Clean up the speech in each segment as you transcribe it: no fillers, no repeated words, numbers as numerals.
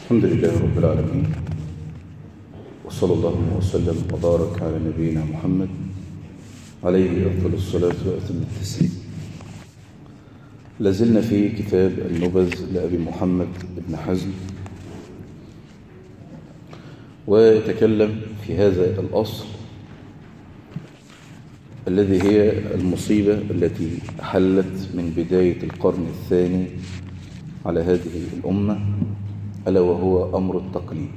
الحمد لله رب العالمين، وصلى الله وسلم وبارك على نبينا محمد عليه أفضل الصلاة وأتم التسليم. لازلنا في كتاب النبذ لأبي محمد بن حزم، ويتكلم في هذا الأصل الذي هي المصيبة التي حلت من بداية القرن الثاني على هذه الأمة، ألا وهو أمر التقليد.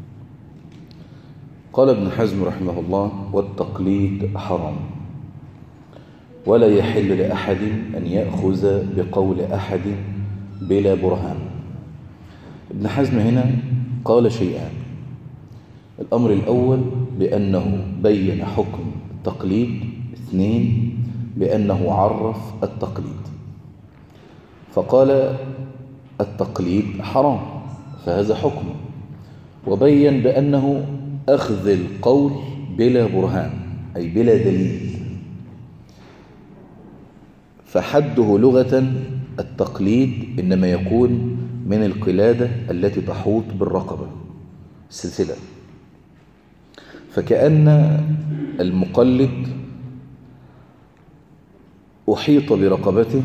قال ابن حزم رحمه الله: والتقليد حرام، ولا يحل لأحد أن يأخذ بقول أحد بلا برهان. ابن حزم هنا قال شيئان: الأمر الأول بأنه بين حكم التقليد، اثنين بأنه عرف التقليد. فقال التقليد حرام، فهذا حكم، وبين بأنه أخذ القول بلا برهان أي بلا دليل. فحده لغة التقليد إنما يكون من القلادة التي تحوط بالرقبة، السلسلة. فكأن المقلد أحيط برقبته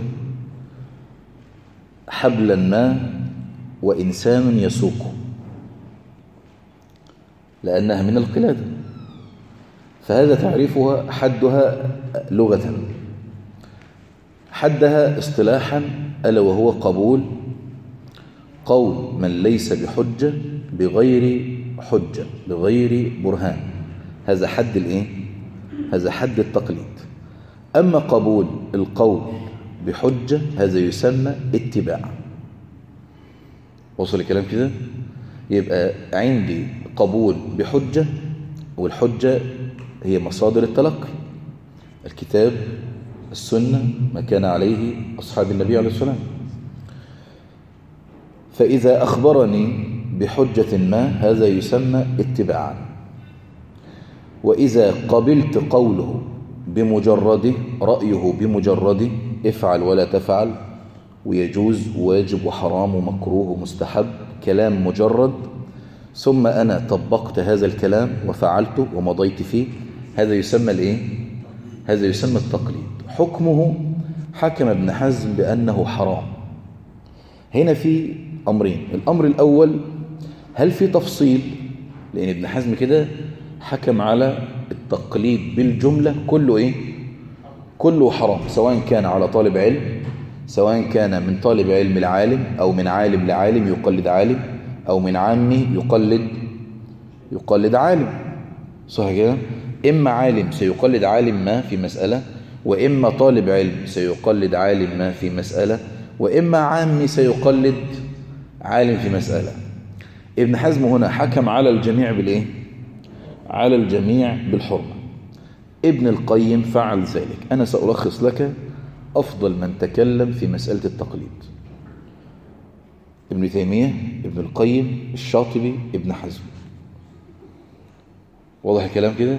حبلا ما وإنسان يسوقه، لأنها من القلادة. فهذا تعريفها حدها لغة. حدها اصطلاحا ألا وهو قول من ليس بحجة بغير حجة بغير برهان. هذا حد الايه؟ هذا حد التقليد. أما قبول القول بحجة هذا يسمى اتباع. وصل الكلام كده؟ يبقى عندي قبول بحجة، والحجة هي مصادر التلقي: الكتاب، السنة، ما كان عليه أصحاب النبي عليه الصلاة والسلام. فإذا أخبرني بحجة ما هذا يسمى اتباعا. وإذا قبلت قوله بمجرده، رأيه بمجرده، افعل ولا تفعل، ويجوز واجب وحرام ومكروه ومستحب، كلام مجرد، ثم أنا طبقت هذا الكلام وفعلته ومضيت فيه، هذا يسمى الايه؟ هذا يسمى التقليد. حكمه حكم ابن حزم بأنه حرام. هنا في أمرين: الأمر الأول هل في تفصيل؟ لأن ابن حزم كده حكم على التقليد بالجملة كله ايه؟ كله حرام، سواء كان على طالب علم، سواء كان من طالب علم العالم، أو من عالم لعالم يقلد عالم، أو من عامي يقلد عالم. صح كده؟ إما عالم سيقلد عالم ما في مسألة، وإما طالب علم سيقلد عالم ما في مسألة، وإما عامي سيقلد عالم في مسألة. ابن حزم هنا حكم على الجميع بالإيه؟ على الجميع بالحرمة. ابن القيم فعل ذلك. أنا سألخص لك أفضل من تكلم في مسألة التقليد: ابن تيمية، ابن القيم، الشاطبي، ابن حزم. واضح الكلام كده؟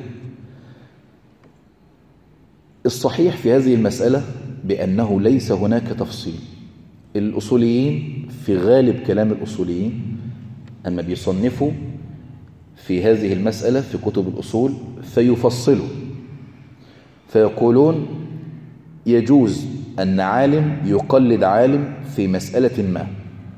الصحيح في هذه المسألة بأنه ليس هناك تفصيل. الأصوليين في غالب كلام الأصوليين أما بيصنفوا في هذه المسألة في كتب الأصول فيفصلوا، فيقولون يجوز أن عالم يقلد عالم في مسألة ما،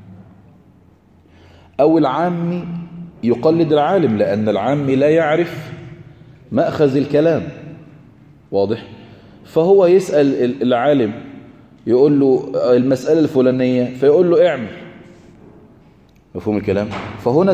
أو العامي يقلد العالم، لأن العامي لا يعرف مأخذ الكلام. واضح؟ فهو يسأل العالم يقول له المسألة الفلانية، فيقول له اعمل. مفهوم الكلام؟ فهنا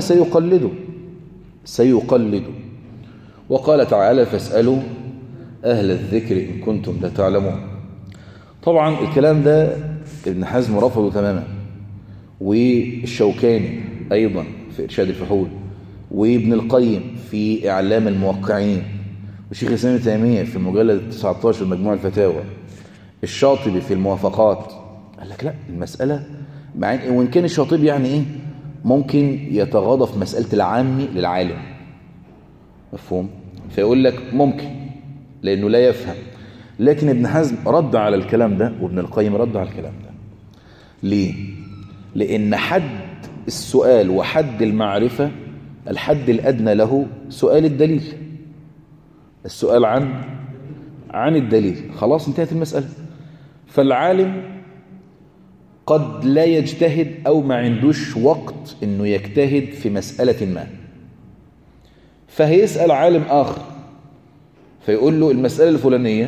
سيقلد. وقال تعالى: فاسألوا أهل الذكر إن كنتم لا تعلمون. طبعا الكلام ده ابن حزم رفضه تماما، والشوكاني أيضا في إرشاد الفحول، وابن القيم في إعلام الموقعين، وشيخ الإسلام ابن تيمية في المجلد 19 مجموع الفتاوى، الشاطبي في الموافقات. قال لك لا، المسألة وإن كان الشاطبي يعني إيه ممكن يتغاضى في مسألة العامي للعالم، مفهوم؟ فيقول لك ممكن لأنه لا يفهم. لكن ابن حزم رد على الكلام ده، وابن القيم رد على الكلام ده. ليه؟ لأن حد السؤال وحد المعرفة الحد الأدنى له سؤال الدليل، السؤال عن الدليل، خلاص انتهت المسألة. فالعالم قد لا يجتهد أو ما عندوش وقت إنه يجتهد في مسألة ما، فهيسأل عالم آخر فيقول له المسألة الفلانية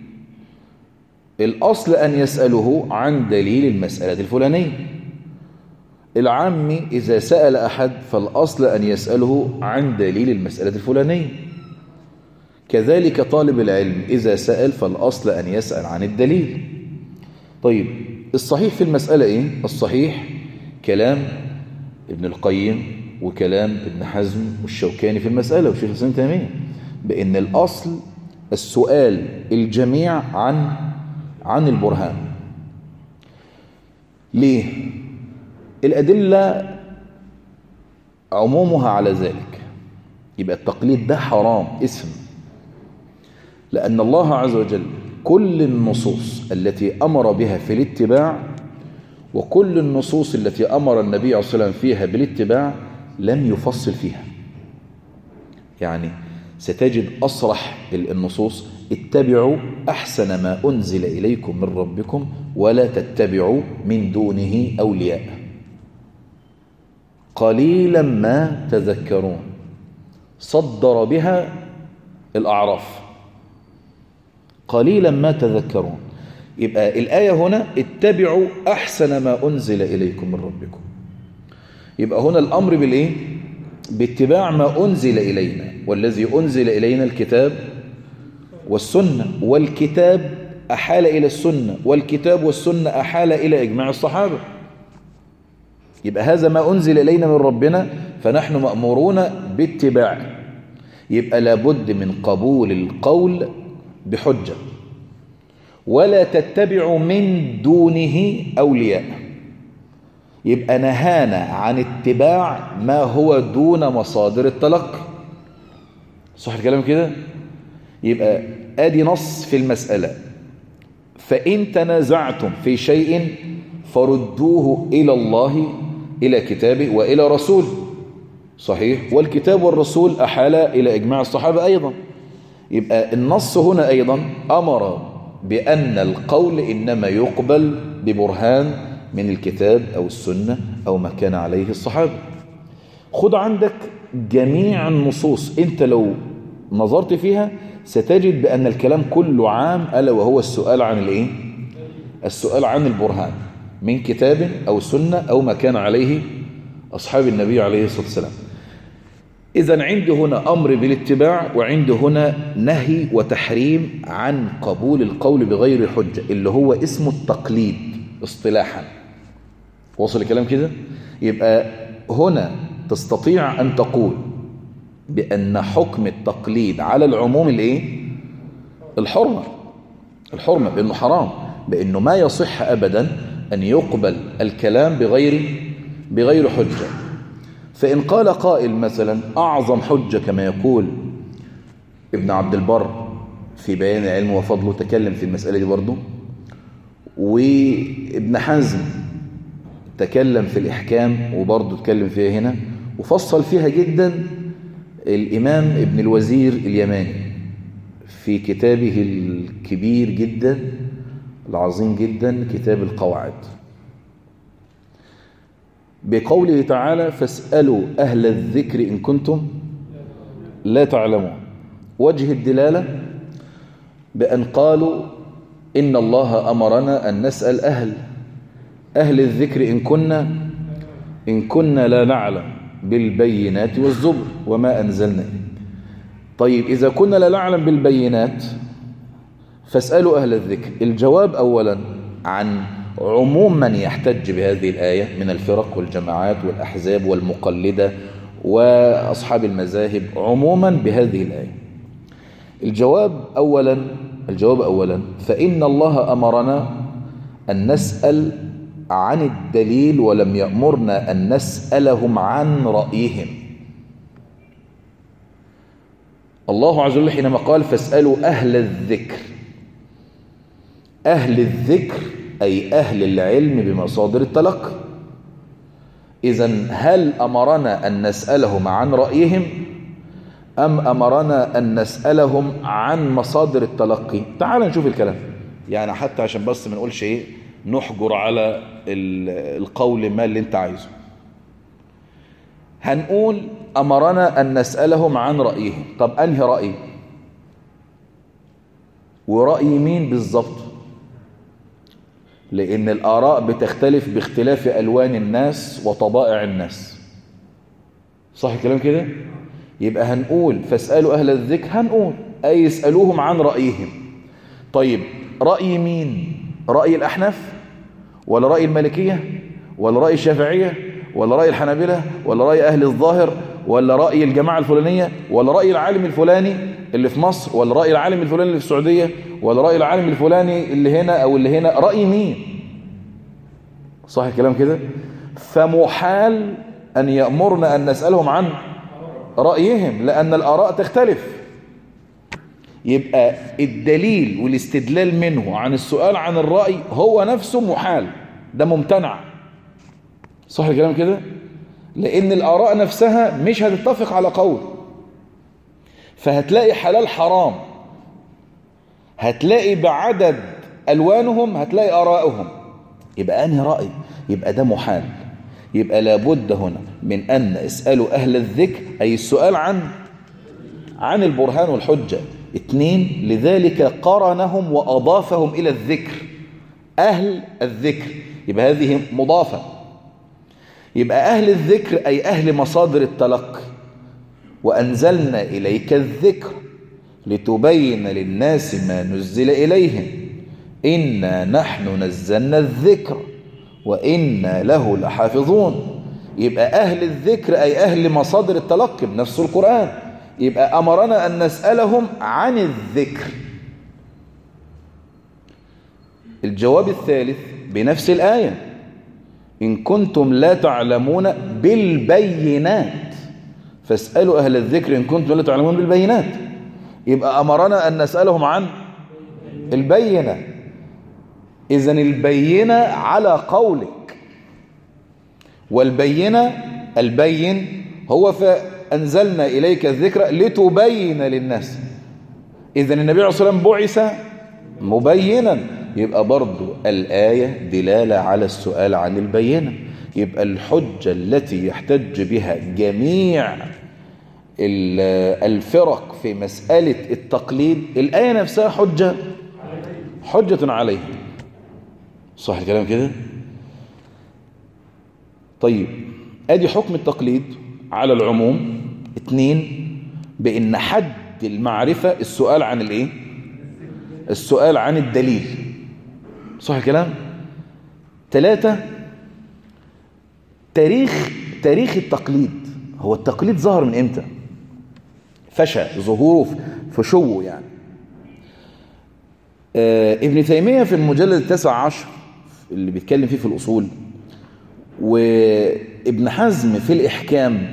الأصل أن يسأله عن دليل المسألة الفلانية. العامي إذا سأل أحد فالأصل أن يسأله عن دليل المسألة الفلانية. كذلك طالب العلم إذا سأل فالأصل أن يسأل عن الدليل. طيب الصحيح في المسألة إيه؟ الصحيح كلام ابن القيم وكلام ابن حزم والشوكاني في المسألة والشيخ الإسلام ابن تيمية، بأن الأصل السؤال الجميع عن البرهان. ليه؟ الأدلة عمومها على ذلك، يبقى التقليد ده حرام اسم، لأن الله عز وجل كل النصوص التي أمر بها في الاتباع وكل النصوص التي أمر النبي عليه الصلاة والسلام فيها بالاتباع لم يفصل فيها. يعني ستجد أصرح النصوص: اتبعوا أحسن ما أنزل إليكم من ربكم ولا تتبعوا من دونه أولياء قليلا ما تذكرون. صدر بها الأعراف قليلا ما تذكرون. يبقى الآية هنا اتبعوا أحسن ما أنزل إليكم من ربكم، يبقى هنا الأمر بالإيه؟ باتباع ما أنزل إلينا، والذي أنزل إلينا الكتاب والسنة، والكتاب أحال إلى السنة، والكتاب والسنة أحال إلى إجماع الصحابة. يبقى هذا ما أنزل إلينا من ربنا فنحن مأمورون باتباعه. يبقى لابد من قبول القول بحجة، ولا تتبعوا من دونه أولياء. يبقى نهانا عن اتباع ما هو دون مصادر التلقي. صح الكلام كده؟ يبقى ادي نص في المسألة: فإن تنازعتم في شيء فردوه إلى الله، إلى كتابه وإلى رسوله. صحيح، والكتاب والرسول أحال إلى إجماع الصحابة أيضا. يبقى النص هنا أيضا أمر بأن القول إنما يقبل ببرهان من الكتاب أو السنة أو ما كان عليه الصحابة. خد عندك جميع النصوص، أنت لو نظرت فيها ستجد بأن الكلام كله عام، ألا وهو السؤال عن الإيه؟ السؤال عن البرهان من كتاب أو سنة أو ما كان عليه أصحاب النبي عليه الصلاة والسلام. إذن عندي هنا أمر بالاتباع، وعندي هنا نهي وتحريم عن قبول القول بغير حجة، اللي هو اسمه التقليد اصطلاحا. وصل الكلام كده؟ يبقى هنا تستطيع أن تقول بأن حكم التقليد على العموم الإيه؟ الحرمة، بأنه حرام، بأنه ما يصح أبدا أن يقبل الكلام بغير حجة. فإن قال قائل مثلا أعظم حجة كما يقول ابن عبد البر في بيان العلم وفضله، تكلم في المسألة دي برضه، وابن حزم تكلم في الإحكام وبرضه تكلم فيها هنا وفصل فيها جدا الإمام ابن الوزير اليماني في كتابه الكبير جدا العظيم جدا كتاب القواعد، بقوله تعالى: فاسألوا أهل الذكر إن كنتم لا تعلمون. وجه الدلالة بأن قالوا إن الله أمرنا أن نسأل أهل الذكر إن كنا لا نعلم بالبينات والزبر وما أنزلنا. طيب إذا كنا لا نعلم بالبينات فاسألوا أهل الذكر. الجواب أولا عن عموم من يحتج بهذه الآية من الفرق والجماعات والأحزاب والمقلدة وأصحاب المذاهب عموما بهذه الآية. الجواب أولا فإن الله أمرنا أن نسأل عن الدليل ولم يأمرنا أن نسألهم عن رأيهم. الله عز وجل حينما قال فاسألوا أهل الذكر، أهل الذكر أي أهل العلم بمصادر التلقي. إذن هل أمرنا أن نسألهم عن رأيهم أم أمرنا أن نسألهم عن مصادر التلقي؟ تعال نشوف الكلام، يعني حتى عشان بس ما نقولش إيه نحجر على القول ما اللي انت عايزه. هنقول أمرنا أن نسألهم عن رأيهم. طب أنهي رأي؟ ورأي مين بالضبط؟ لأن الآراء بتختلف باختلاف ألوان الناس وطبائع الناس، صح الكلام كده؟ يبقى هنقول فاسألوا أهل الذكر، هنقول أي يسألوهم عن رأيهم. طيب رأي مين؟ رأي الأحناف ولا رأي المالكية ولا رأي الشافعية ولا رأي الحنابلة ولا رأي أهل الظاهر ولا رأي الجماعة الفلانية ولا رأي العالم الفلاني اللي في مصر ولا رأي العالم الفلاني اللي في السعودية ولا رأي العالم الفلاني اللي هنا أو اللي هنا؟ رأي مين؟ صح الكلام كده؟ فمحال أن يأمرنا أن نسألهم عن رأيهم لأن الآراء تختلف. يبقى الدليل والاستدلال منه عن السؤال عن الرأي هو نفسه محال، ده ممتنع، صح الكلام كده؟ لأن الآراء نفسها مش هتتفق على قول، فهتلاقي حلال حرام، هتلاقي بعدد ألوانهم هتلاقي آرائهم، يبقى أنهي رأي؟ يبقى ده محال. يبقى لابد هنا من أن اسألوا أهل الذكر، أي السؤال عن البرهان والحجة. 2 لذلك قرنهم وأضافهم إلى الذكر، أهل الذكر، يبقى هذه مضافة. يبقى أهل الذكر أي أهل مصادر التلقي. وأنزلنا إليك الذكر لتبين للناس ما نزل إليهم إنا نحن نزلنا الذكر وإنا له لحافظون. يبقى أهل الذكر أي أهل مصادر التلقي بنفس القرآن. يبقى أمرنا أن نسألهم عن الذكر. الجواب الثالث بنفس الآية إن كنتم لا تعلمون بالبينات فاسألوا أهل الذكر إن كنتم لا تعلمون بالبينات. يبقى أمرنا أن نسألهم عن البينة. إذن البينة على قولك، والبينة البين هو فأنزلنا إليك الذكر لتبين للناس. إذن النبي عليه الصلاة والسلام بعث مبينا، يبقى برضو الآية دلالة على السؤال عن البينة. يبقى الحجة التي يحتج بها جميع الفرق في مسألة التقليد الآية نفسها حجة عليه، صح الكلام كده؟ طيب ادي حكم التقليد على العموم. 2 بأن حد المعرفة السؤال عن الايه؟ السؤال عن الدليل، صح الكلام؟ 3 تاريخ التقليد. هو التقليد ظهر من امتى؟ فشى ظهوره فشوه يعني. ابن تيمية في المجلد 19 اللي بيتكلم فيه في الأصول، وابن حزم في الإحكام،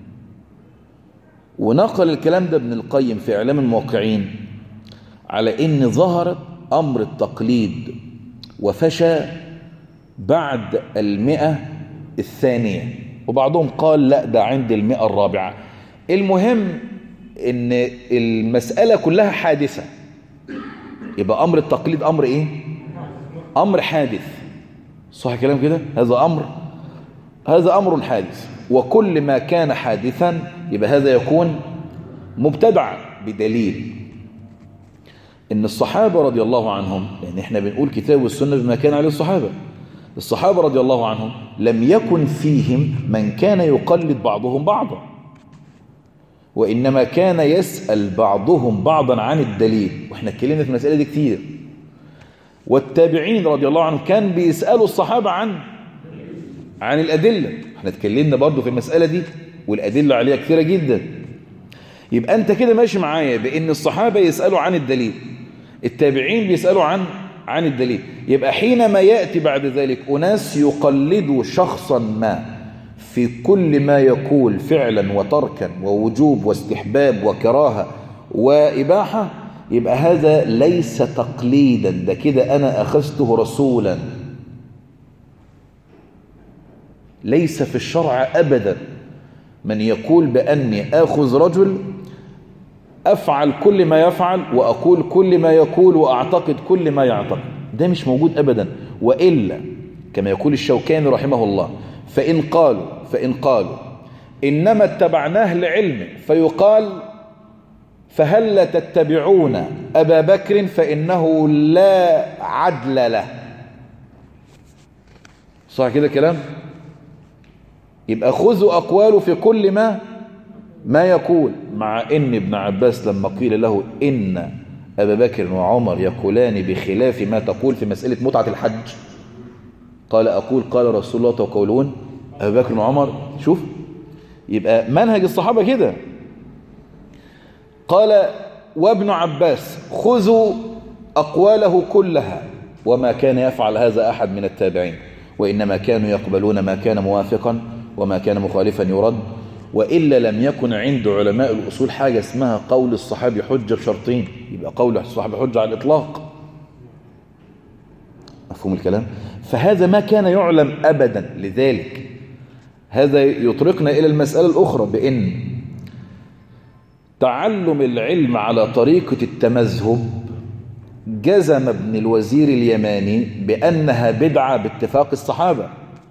ونقل الكلام ده ابن القيم في إعلام الموقعين، على إن ظهر أمر التقليد وفشى بعد 100 الثانية، وبعضهم قال لا ده عند 100 الرابعة. المهم إن المسألة كلها حادثة. يبقى أمر التقليد أمر إيه؟ أمر حادث، صح الكلام كده؟ هذا أمر حادث، وكل ما كان حادثا يبقى هذا يكون مبتدع بدليل إن الصحابة رضي الله عنهم، يعني إحنا بنقول كتاب والسنة بما كان عليه الصحابة رضي الله عنهم لم يكن فيهم من كان يقلد بعضهم بعضا، وإنما كان يسأل بعضهم بعضا عن الدليل، وإحنا اتكلمنا في المسألة دي كتير. والتابعين رضي الله عنهم كان بيسألوا الصحابة عن الأدلة، احنا اتكلمنا برضو في المسألة دي والأدلة عليها كثيرة جدا. يبقى أنت كده ماشي معايا بأن الصحابة يسألوا عن الدليل، التابعين بيسألوا عن الدليل. يبقى حينما يأتي بعد ذلك أناس يقلدوا شخصا ما في كل ما يقول فعلا وتركا ووجوب واستحباب وكراهة وإباحة، يبقى هذا ليس تقليدا، ده كده أنا أخذته رسولا. ليس في الشرع أبدا من يقول بأني آخذ رجل أفعل كل ما يفعل وأقول كل ما يقول وأعتقد كل ما يعتقد، ده مش موجود أبدا. وإلا كما يقول الشوكاني رحمه الله فإن قالوا إنما اتبعناه لعلم، فيقال فهل تتبعون أبا بكر فإنه لا عدل له. صح كده كلام؟ يبقى خذوا أقواله في كل ما يقول، مع إن ابن عباس لما قيل له إن أبا بكر وعمر يقولان بخلاف ما تقول في مسألة متعة الحج، قال أقول قال رسول الله تقولون أبا بكر وعمر. شوف، يبقى منهج الصحابة كده. قال وابن عباس خذوا أقواله كلها، وما كان يفعل هذا أحد من التابعين، وإنما كانوا يقبلون ما كان موافقا وما كان مخالفا يرد. وإلا لم يكن عند علماء الأصول حاجة اسمها قول الصحابي حجة بشرطين، يبقى قول الصحابي حجة على الإطلاق. مفهوم الكلام؟ فهذا ما كان يعلم أبدا. لذلك هذا يطرقنا إلى المسألة الأخرى، بأن تعلم العلم على طريقة التمذهب جزم ابن الوزير اليماني بأنها بدعة باتفاق الصحابة.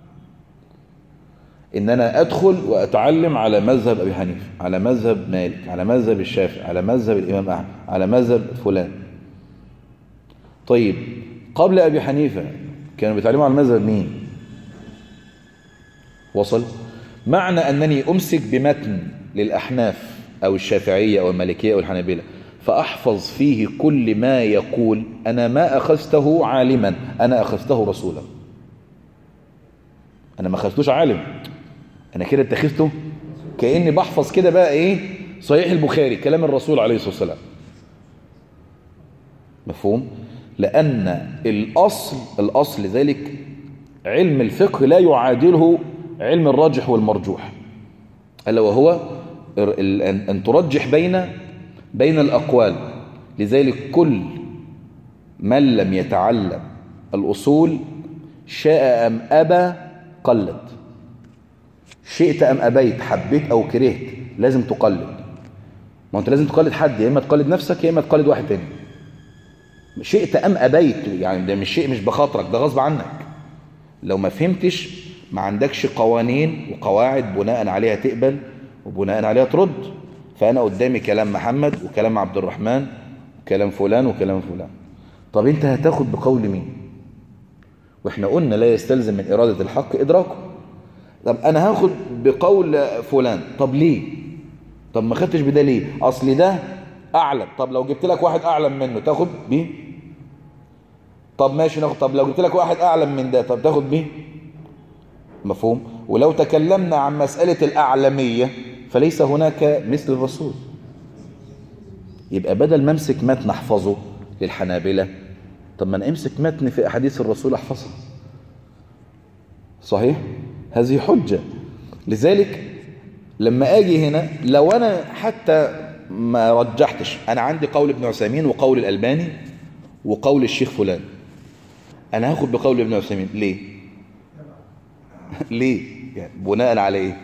إن أنا أدخل وأتعلم على مذهب أبي حنيفة، على مذهب مالك، على مذهب الشافعي، على مذهب الإمام أحمد، على مذهب فلان. طيب قبل أبي حنيفة كانوا بيتعلموا على مذهب مين؟ وصل؟ معنى أنني أمسك بمتن للأحناف أو الشافعية أو المالكية أو الحنابلة فأحفظ فيه كل ما يقول، أنا ما أخذته عالما، أنا أخذته رسولا. أنا ما أخذتوش عالم، أنا كده اتخذته كأني بحفظ كده بقى إيه؟ صحيح البخاري، كلام الرسول عليه الصلاة والسلام. مفهوم؟ لأن الأصل ذلك علم الفقه لا يعادله علم الراجح والمرجوح، ألا وهو أن ترجح بين الأقوال. لذلك كل من لم يتعلم الأصول شاء أم أبى قلد، شئت أم أبيت، حبيت أو كرهت، لازم تقلد. ما أنت لازم تقلد حد، يا إما تقلد نفسك يا إما تقلد واحد تاني. شئت أم أبيت، يعني ده مش بخاطرك، ده غصب عنك. لو ما فهمتش ما عندكش قوانين وقواعد بناء عليها تقبل وبناء عليها ترد. فأنا قدامي كلام محمد وكلام عبد الرحمن وكلام فلان وكلام فلان. طب أنت هتاخد بقول مين؟ وإحنا قلنا لا يستلزم من إرادة الحق إدراكه. طب أنا هاخد بقول فلان، طب ليه؟ طب ما خدتش بده ليه؟ أصل ده أعلم. طب لو جبت لك واحد أعلم منه تاخد بيه؟ طب ماشي ناخد. طب لو جبت لك واحد أعلم من ده طب تاخد بيه؟ مفهوم؟ ولو تكلمنا عن مسألة الأعلمية فليس هناك مثل الرسول. يبقى بدل ما امسك متن احفظه للحنابلة، طب ما انا امسك متن في أحاديث الرسول احفظها. صحيح؟ هذه حجة. لذلك لما اجي هنا لو انا حتى ما رجحتش، انا عندي قول ابن عثيمين وقول الألباني وقول الشيخ فلان، انا هاخد بقول ابن عثيمين ليه؟ ليه؟ يعني بناء على ايه؟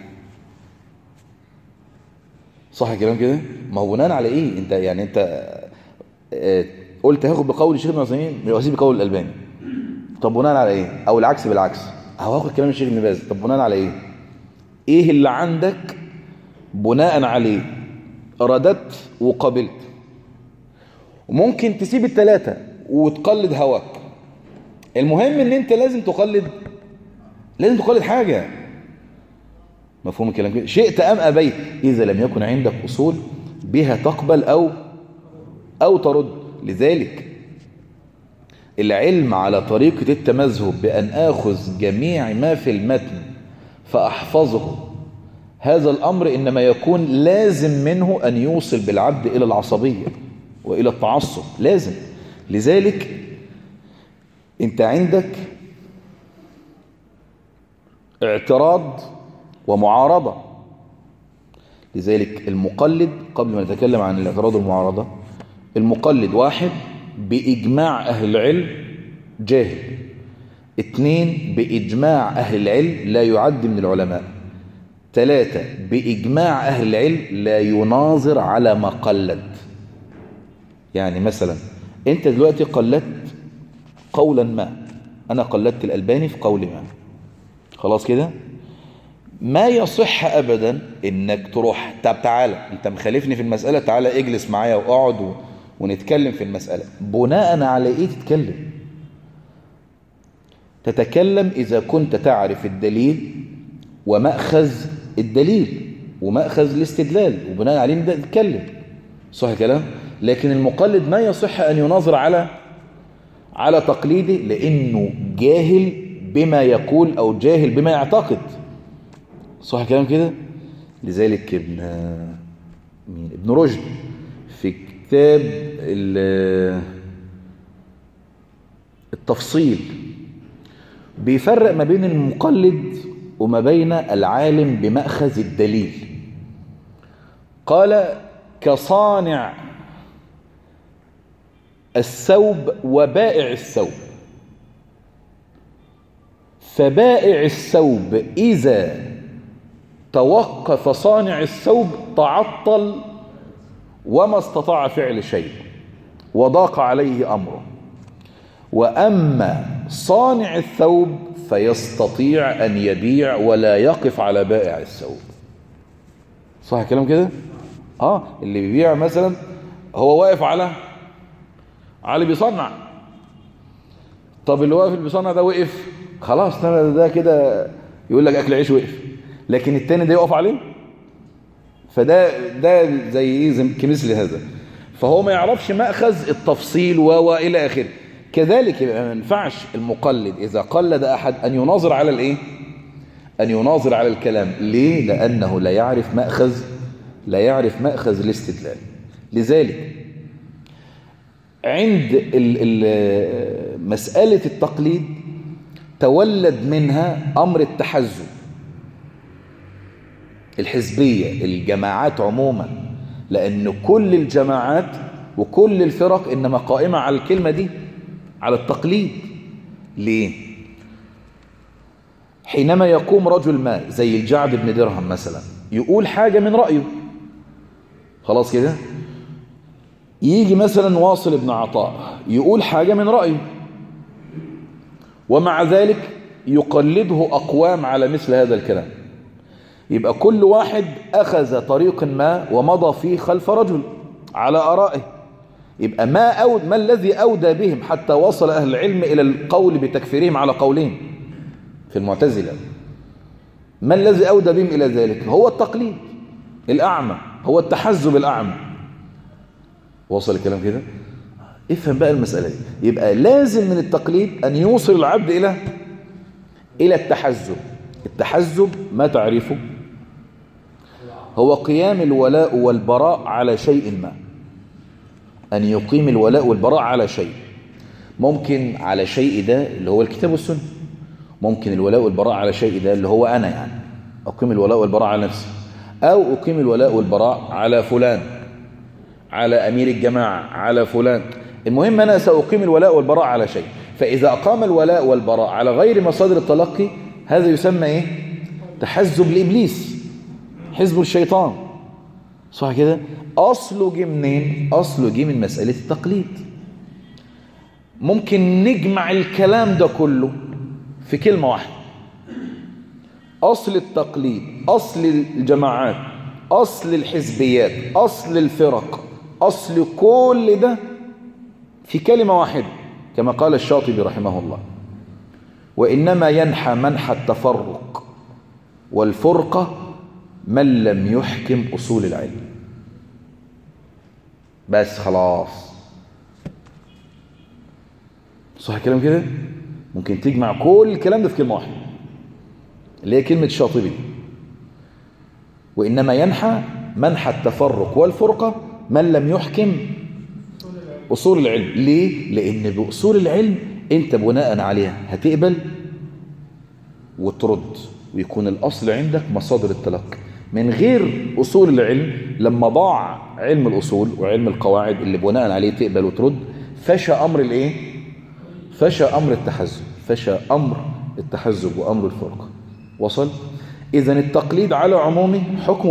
صح الكلام كده؟ ما هو بناء على ايه؟ انت يعني انت قلت هاخد بقول الشيخ ابن عثيمين واسيب بقول الألباني. طب بناء على ايه؟ او العكس بالعكس، هاخد كلام الشيخ ابن باز. طب بناء على ايه؟ ايه اللي عندك بناء عليه رددت وقبلت؟ وممكن تسيب الثلاثة وتقلد هواك. المهم ان انت لازم تقلد حاجة. مفهوم الكلام كده؟ شئت ام ابيت، اذا لم يكن عندك اصول بها تقبل او ترد. لذلك العلم على طريقة التمذهب بأن آخذ جميع ما في المتن فأحفظه، هذا الأمر إنما يكون لازم منه أن يوصل بالعبد إلى العصبية وإلى التعصب، لازم. لذلك أنت عندك اعتراض ومعارضة. لذلك المقلد، قبل ما نتكلم عن الاعتراض والمعارضة، المقلد واحد بإجماع أهل العلم جاهل، 2 بإجماع أهل العلم لا يعد من العلماء. 3 بإجماع أهل العلم لا يناظر على ما قلد. يعني مثلا أنت دلوقتي قلدت قولا ما، أنا قلدت الألباني في قول ما، خلاص كده، ما يصح أبدا إنك تروح طب تعالى أنت مخالفني في المسألة، تعالى اجلس معايا وأقعد ونتكلم في المسألة. بناء على إيه تتكلم؟ تتكلم إذا كنت تعرف الدليل ومأخذ الدليل ومأخذ الاستدلال، وبناء عليه نبدأ نتكلم، صح الكلام؟ لكن المقلد ما يصح أن يناظر على تقليده، لأنه جاهل بما يقول أو جاهل بما يعتقد، صح الكلام كده؟ لذلك ابن رشد في كتاب التفصيل بيفرق ما بين المقلد وما بين العالم بمأخذ الدليل. قال كصانع الثوب وبائع الثوب، فبائع الثوب إذا توقف صانع الثوب تعطل وما استطاع فعل شيء وضاق عليه أمره، وأما صانع الثوب فيستطيع أن يبيع ولا يقف على بائع الثوب. صح الكلام كده؟ اللي بيبيع مثلا هو واقف على بيصنع، طب اللي واقف اللي بيصنع ده وقف خلاص ده كده يقول لك أكل عيش وقف، لكن التاني ده يقف عليه، فده زي ايه كمثل هذا، فهو ما يعرفش مأخذ التفصيل وإلى آخره. كذلك ما ينفعش المقلد إذا قلد أحد أن يناظر على الإيه؟ أن يناظر على الكلام. ليه؟ لأنه لا يعرف مأخذ الاستدلال. لذلك عند مسألة التقليد تولد منها أمر التحزب، الحزبية، الجماعات عموما، لأن كل الجماعات وكل الفرق إنما قائمة على الكلمة دي، على التقليد. ليه؟ حينما يقوم رجل ما زي الجعد بن درهم مثلا يقول حاجة من رأيه، خلاص كده، يجي مثلا واصل بن عطاء يقول حاجة من رأيه، ومع ذلك يقلده أقوام على مثل هذا الكلام، يبقى كل واحد أخذ طريق ما ومضى فيه خلف رجل على آرائه. يبقى ما الذي أودى بهم حتى وصل أهل العلم إلى القول بتكفيرهم على قولين في المعتزلة؟ ما الذي أودى بهم إلى ذلك؟ هو التقليد الأعمى، هو التحزب الأعمى. وصل الكلام كده؟ افهم بقى المسألة دي. يبقى لازم من التقليد أن يوصل العبد إلى التحزب. التحزب ما تعرفه؟ هو قيام الولاء والبراء على شيء ما، أن يقيم الولاء والبراء على شيء. ممكن على شيء ده اللي هو الكتاب والسنة، ممكن الولاء والبراء على شيء ده اللي هو أنا، يعني أقيم الولاء والبراء على نفسي، أو أقيم الولاء والبراء على فلان، على أمير الجماعة، على فلان. المهم أنا سأقيم الولاء والبراء على شيء. فإذا أقام الولاء والبراء على غير مصادر التلقي، هذا يسمى إيه؟ تحزب لإبليس، حزب الشيطان، صح كده؟ أصله جه منين؟ أصله جه من مسألة التقليد. ممكن نجمع الكلام ده كله في كلمة واحدة. أصل التقليد، أصل الجماعات، أصل الحزبيات، أصل الفرق، أصل كل ده في كلمة واحدة، كما قال الشاطبي رحمه الله: وإنما ينحى منحى التفرق والفرقة من لم يحكم أصول العلم. بس خلاص، صح الكلام كده؟ ممكن تجمع كل الكلام ده في كلمة واحدة اللي هي كلمة الشاطبي: وإنما ينحى منحى التفرق والفرقة من لم يحكم أصول العلم. ليه؟ لأن بأصول العلم أنت بناء عليها هتقبل وترد، ويكون الأصل عندك مصادر التلقي. من غير أصول العلم، لما ضاع علم الأصول وعلم القواعد اللي بناء عليه تقبل وترد، فشى أمر الإيه؟ فشى أمر التحزب، فشى أمر التحزب وأمر الفرقة. وصل؟ إذن التقليد على عمومه حكمه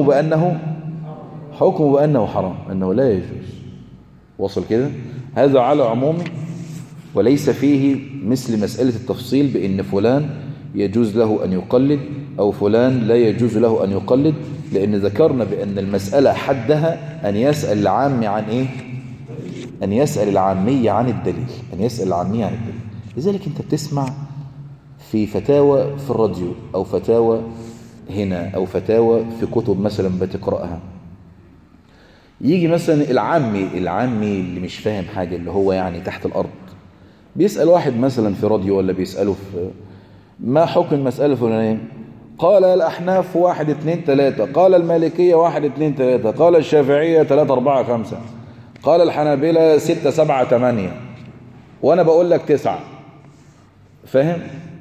بأنه حرام، أنه لا يجوز. وصل كده؟ هذا على عمومه، وليس فيه مثل مسألة التفصيل بأن فلان يجوز له أن يقلد أو فلان لا يجوز له أن يقلد، لأن ذكرنا بأن المسألة حدها أن يسأل العام عن إيه؟ أن يسأل العامية عن الدليل، أن يسأل العامية عن الدليل. لذلك أنت بتسمع في فتاوى في الراديو أو فتاوى هنا أو فتاوى في كتب مثلا بتقرأها، يجي مثلا العامي اللي مش فاهم حاجة، اللي هو يعني تحت الأرض، بيسأل واحد مثلا في راديو ولا بيسأله في ما حكم المسألة الفلانية، قال الأحناف 1 2 3، قال المالكية 1 2 3، قال الشافعية 3 4 5، قال الحنابلة 6 7 8، وأنا بقول لك 9. فاهم؟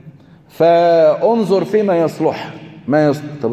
فانظر فيما يصلح ما يصلح. طب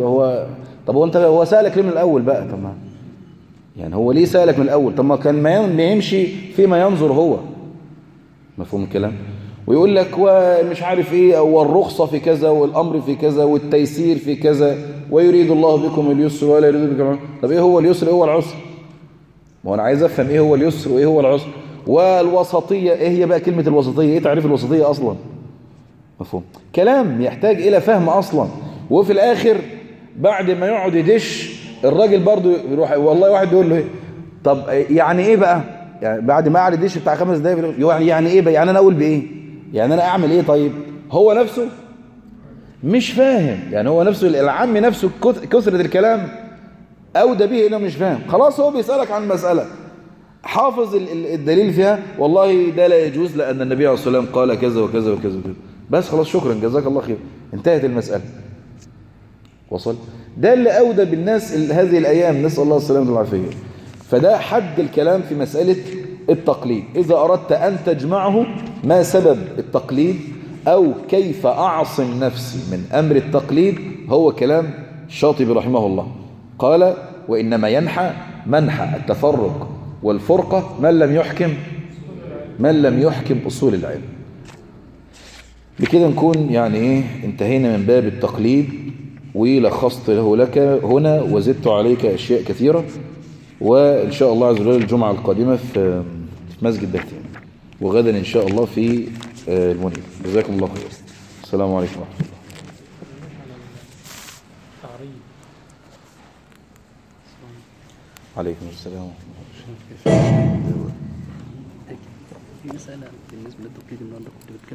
هو سألك ليه من الأول بقى؟ طب ما يعني هو ليه سألك من الأول؟ طب ما كان ما يمشي فيما ينظر هو. مفهوم الكلام؟ ويقول لك ومش عارف ايه، والرخصة في كذا والأمر في كذا والتيسير في كذا، ويريد الله بكم اليسر ولا يريد بكم العسر. طب ايه هو اليسر ايه هو العسر؟ ما هو انا عايز افهم ايه هو اليسر وايه هو العسر. والوسطية ايه هي بقى كلمة الوسطية؟ ايه تعريف الوسطية اصلا؟ مفهوم؟ كلام يحتاج الى فهم اصلا. وفي الاخر بعد ما يقعد يدش الراجل برضو يروح والله واحد يقول له ايه؟ طب يعني ايه بقى؟ يعني بعد ما قعد يدش بتاع 5 دقايق يعني ايه بقى؟ يعني انا اقول بايه؟ يعني انا اعمل ايه؟ طيب هو نفسه مش فاهم، يعني هو نفسه العام نفسه كثرة الكلام اودى به انه مش فاهم. خلاص هو بيسألك عن مسألة حافظ الدليل فيها، والله ده لا يجوز لأن النبي عليه الصلاة والسلام قال كذا وكذا وكذا وكذا، بس خلاص شكرا جزاك الله خير، انتهت المسألة. وصل؟ ده اللي أودى بالناس هذه الأيام، نسأل الله السلامة والعافية. فده حد الكلام في مسألة التقليد. إذا أردت أن تجمعه ما سبب التقليد أو كيف أعصم نفسي من أمر التقليد، هو كلام الشاطبي رحمه الله. قال وإنما ينحى منحى التفرق والفرقة من لم يحكم أصول العلم. بكده نكون يعني إيه انتهينا من باب التقليد، ولخصت له لك هنا وزدت عليك أشياء كثيرة. وإن شاء الله عز وجل الجمعة القادمة في مسجد دهتين، وغدا إن شاء الله في المنير. جزاكم الله خير. السلام عليكم ورحمة الله. عليكم السلام ورحمة الله. في مسألة بالنسبة للتقليد النهارده كنت بتكلم